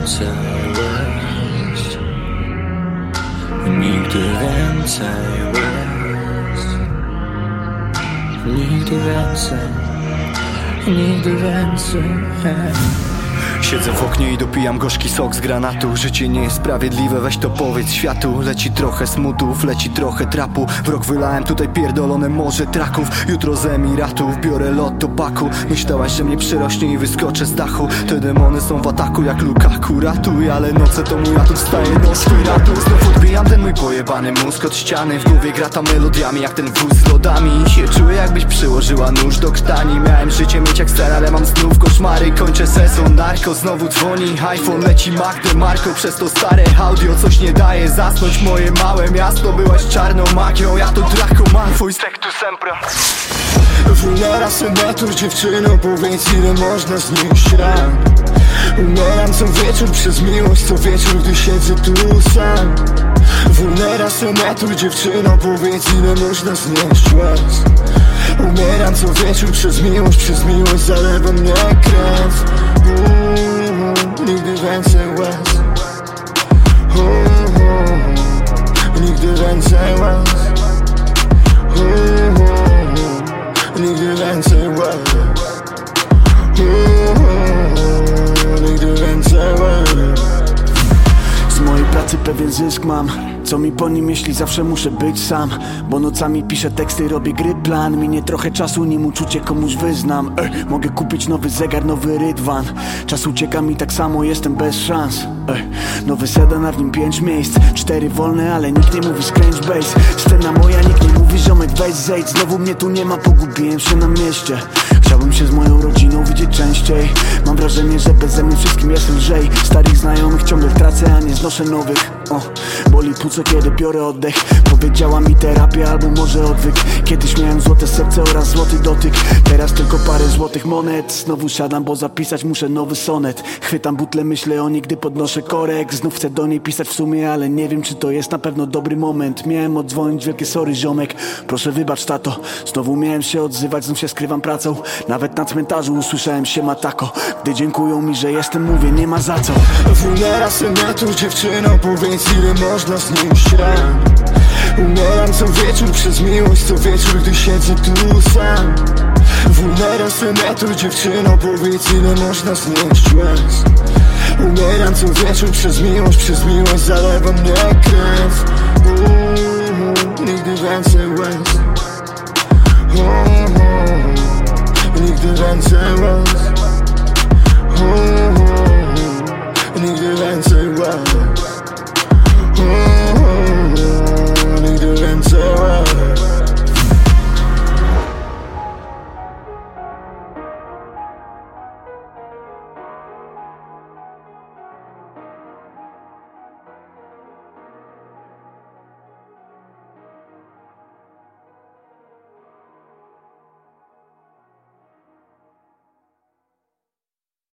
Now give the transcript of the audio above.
więcej łez, nigdy więcej łez, nigdy więcej, nigdy więcej. Siedzę w oknie i dopijam gorzki sok z granatu. Życie nie jest sprawiedliwe, weź to powiedz światu. Leci trochę smutów, leci trochę trapu. W rok wylałem tutaj pierdolone morze traków. Jutro z Emiratów biorę lot do Baku. Myślałaś, że mnie przyrośnie i wyskoczę z dachu. Te demony są w ataku jak Lukaku. Ratuj, ale noce to mój atut, wstaję do swój ratuj. Znów odbijam ten mój pojebany mózg od ściany. W głowie gra ta melodiami jak ten wóz z lodami. I się czuję jakbyś przyłożyła nóż do krtani. Miałem życie mieć jak ser, ale mam znów koszmary. Kończę sezon narko, znowu dzwoni iPhone, leci Magdy Marko. Przez to stare audio coś nie daje zasnąć. Moje małe miasto, byłaś czarną magią, ja to Dracoman, twój sektu sempra. Vulnera senator, dziewczyno, powiedz ile można znieść ran. Umieram co wieczór przez miłość, co wieczór, gdy siedzę tu sam. Vulnera senator, dziewczyno, powiedz ile można znieść łez. Umieram co wieczór przez miłość zalewa mnie krew. Nigdy więcej łez, nigdy więcej łez, nigdy więcej łez, nigdy więcej łez. Z mojej pracy pewien zysk mam. Co mi po nim, jeśli zawsze muszę być sam? Bo nocami piszę teksty, robię gry plan. Minie trochę czasu, nim uczucie komuś wyznam. Mogę kupić nowy zegar, nowy rydwan. Czas ucieka mi tak samo, jestem bez szans. Nowy sedan, a w nim 5 miejsc. 4 wolne, ale nikt nie mówi skręć bass. Scena moja, nikt nie mówi ziomek weź zejdź. Znowu mnie tu nie ma, pogubiłem się na mieście. Chciałbym się z moją rodziną widzieć częściej. Mam wrażenie, że beze mnie wszystkim jest lżej. Starych znajomych ciągle tracę, a nie znoszę nowych. Boli płuco, kiedy biorę oddech. Powiedziała mi terapia albo może odwyk. Kiedyś miałem złote serce oraz złoty dotyk. Teraz tylko parę złotych monet. Znowu siadam, bo zapisać muszę nowy sonet. Chwytam butlę, myślę o niej, gdy podnoszę korek. Znów chcę do niej pisać w sumie, ale nie wiem, czy to jest na pewno dobry moment. Miałem odzwonić, wielkie sorry ziomek. Proszę wybacz tato. Znowu miałem się odzywać, znów się skrywam pracą. Nawet na cmentarzu usłyszałem się matako. Gdy dziękują mi, że jestem, mówię nie ma za co. Vulnera senator, dziewczyno, powiedz ile można znieść ran. Umieram co wieczór przez miłość, co wieczór, gdy siedzę tu sam. Vulnera senator, dziewczyno, powiedz ile można znieść łez. Umieram co wieczór przez miłość zalewa mnie krew. Nigdy więcej łez, nigdy więcej łez.